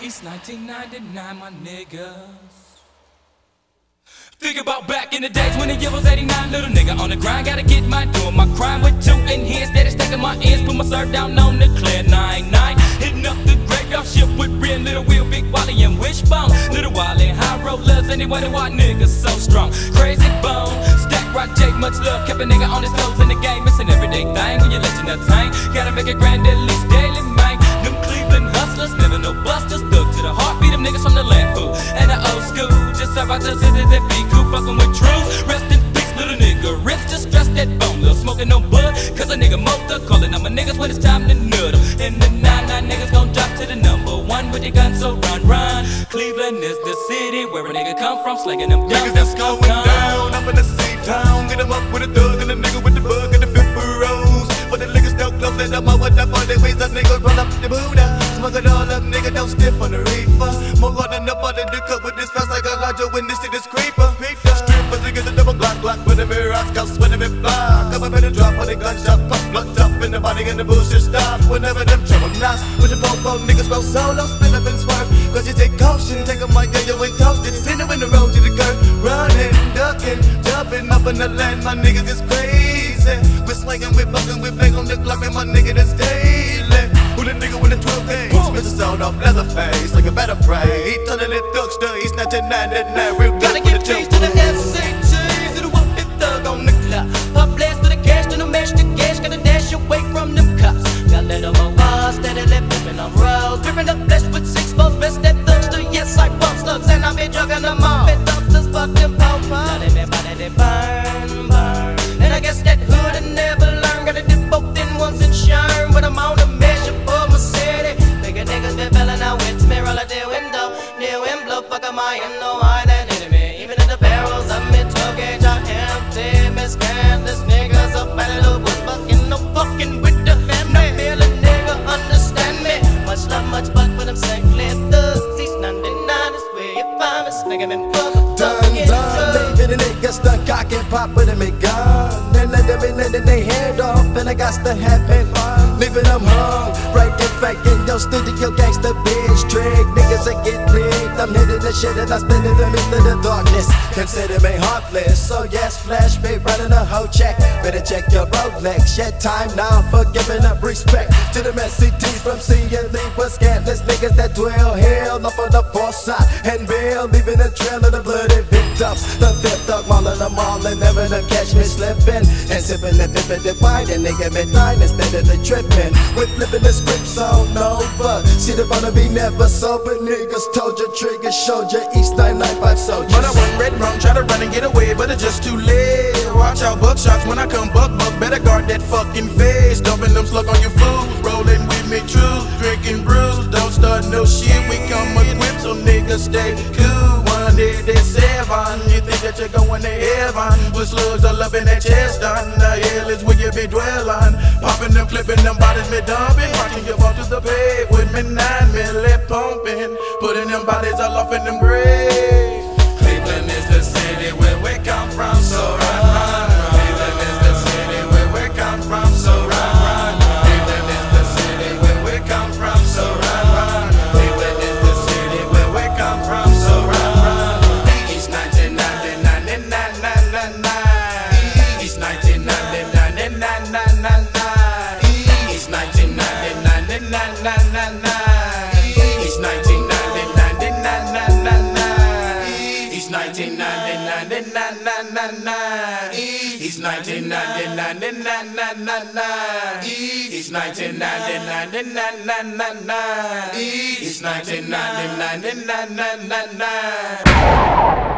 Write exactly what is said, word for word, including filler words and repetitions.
It's nineteen ninety-nine, my niggas. Think about back in the days when the year was eighty-nine. Little nigga on the grind, gotta get mine. Doing my crime with two in here, steady stacking my ends. Put my serve down on the clear nine nine. Hitting up the graveyard ship with real Little Will, Big Wally and Wishbone. Little Wally, high rollers, anyway, the white niggas so strong. Crazy bone, stack right Jake, much love. Kept a nigga on his toes in the game. It's an everyday thing when you let you entertain. Gotta make it grand at least daily, man. Them Cleveland hustlers, never no busters. Thug to the heartbeat, them niggas from the land food and the old school. Just serve out just citizens and be cool, fucking with truth. Rest in peace, little nigga. Rips just stress that bone, little smoking no bud. Cause a nigga mope the calling on my niggas when it's time to nut 'em. And the nine nine niggas gon' drop to the number one with your gun, so run, run. Cleveland is the city where a nigga come from, slinging them down. Niggas that's going down, up in the C-town. Get 'em up with a thug and a nigga with the bug and the fifth rose. For the niggas don't close, let them up with that for the ways up, nigga run up the Buddha. Smoke it all up, nigga, don't stiff on the reefer. More than up under the cup with this fast like a Roger when this shit is creeper. Strippers, niggas, the double block, block with the mirror, scouts when they block. Come up in the drop when they gunshot, pop, blood top in the body and the bullshit stop. Whenever them trouble knocks with the popo, niggas roll solo, spin up and swerve. Cause you take caution, take a mic, yeah, you ain't toasted. Send them in the road to the curb, running, ducking, jumping up in the land. My niggas is crazy. We're swinging, we're bucking, we're bang on the clock, and my nigga that's daily. Who the nigga with the twelve days? Mister Sound off Leatherface, like a better pray. He turning it thugster, he's nineteen ninety-nine, real good. Gotta give cheese to the S A Ts, to the whoopin' thug on the clock. Pop blast to the cash, to the mash the cash, gotta dash away from them cops. Gotta let them over, steadily flipping on rolls, dripping up flesh with six balls, best that thugster. Yes, I bump slugs and I be drugging them all. Fed dumpsters, fuck them pow-pow. Now they been body, they burn, burn. And I guess that hood I never learned. Gotta dip both in ones and shine, but I'm on a measure for my city. Bigger niggas been belling out with me, roll out their window, near wind blow, fuck am I in no high that enemy. Even in the barrels of me twelve gauge are empty. Miss Candace niggas up at the woods, fucking no fucking with the family. No feel a nigga understand me. Much love, much buck for them Saint Clair thugs. East ninety-nine is where you find me, nigga been fuck. Done, done, leaving the niggas done cock and pop with them and gun. Then let them in and then they head off, and I got to have it fun. Leaving them hung, breaking, faking, yo, studio gangsta bitch trick. Niggas that get rigged, I'm hitting the shit and I spin in the midst of the darkness. Consider me heartless, so yes, flash me running a whole check. Better check your Rolex, yet time now for giving up respect to the S C Ts from C and Lee. But scantless niggas that dwell here, off on the fourth side and real, leaving a trail of the bloody victims. The fifth dog mauling them all and never to catch me slipping and sipping and pippin' the wine and nigga me dying instead of the tripping. We're flipping the scripts on over. See the wanna be never sober. Niggas told you, trigger showed you, East nine nine five soldiers. But I went red and wrong, try to run and get away, but it's just too late. Watch out, buckshots when I come buck buck. Better guard that fucking face. Dumping them slug on your food, rolling with me true, drinking brews. Don't start no shit, we come equipped, so niggas stay cool. One day they seven, you think that you're going to heaven with slugs all up in that chest. On the hell is where you be dwelling. Popping them, clipping them bodies, me dumping. Watching you fall to the pave with me nine milli pumping. Putting them bodies all off in them graves. Cleveland is the city where we come from, so run, run. Cleveland is the city where we come from, so run, run. Cleveland is the city where we come from, so run, run. Cleveland is the city where we come from, so run, run. It's nineteen ninety-nine, nine nine nine nine. It's nineteen ninety-nine, nine nine nine nine. It's nineteen ninety-nine, nine nine nine nine. It's nineteen ninety-nine, nine nine nine nine. It's nineteen ninety-nine, nine nine nine nine. It's nineteen ninety-nine, nine nine nine nine. It's nineteen ninety-nine, nine nine nine nine. It's nineteen ninety-nine, nine nine nine nine.